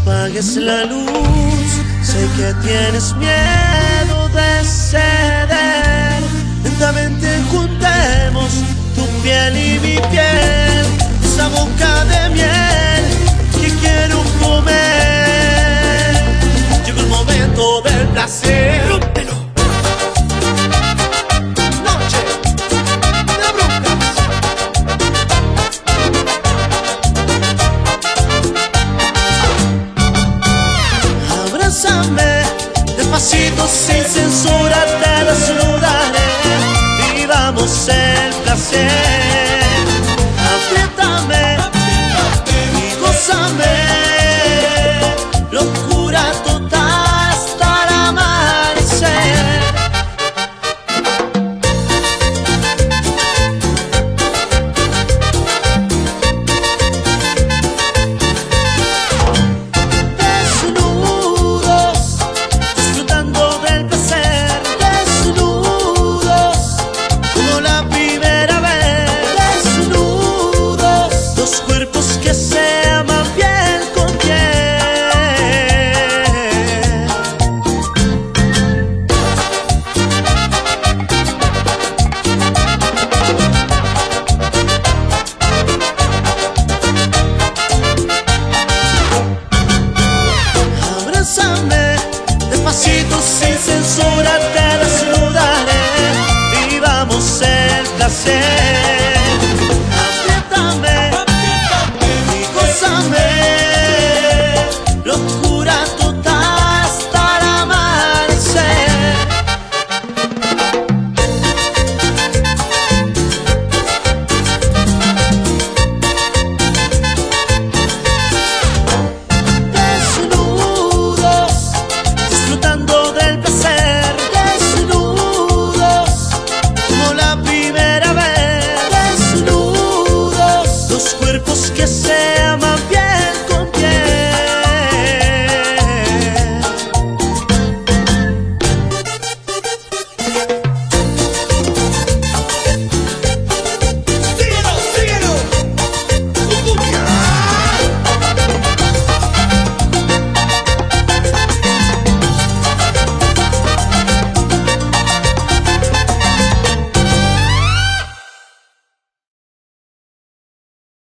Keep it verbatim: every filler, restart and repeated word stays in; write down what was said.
apagues la luz. Sé que tienes miedo de ceder. Lentamente juntemos tu piel y mi piel, esa boca de miel que quiero comer. Llegó el momento del placer. Noche de brujas. Abrázame despacito, sin censura, te desnudaré y vamos a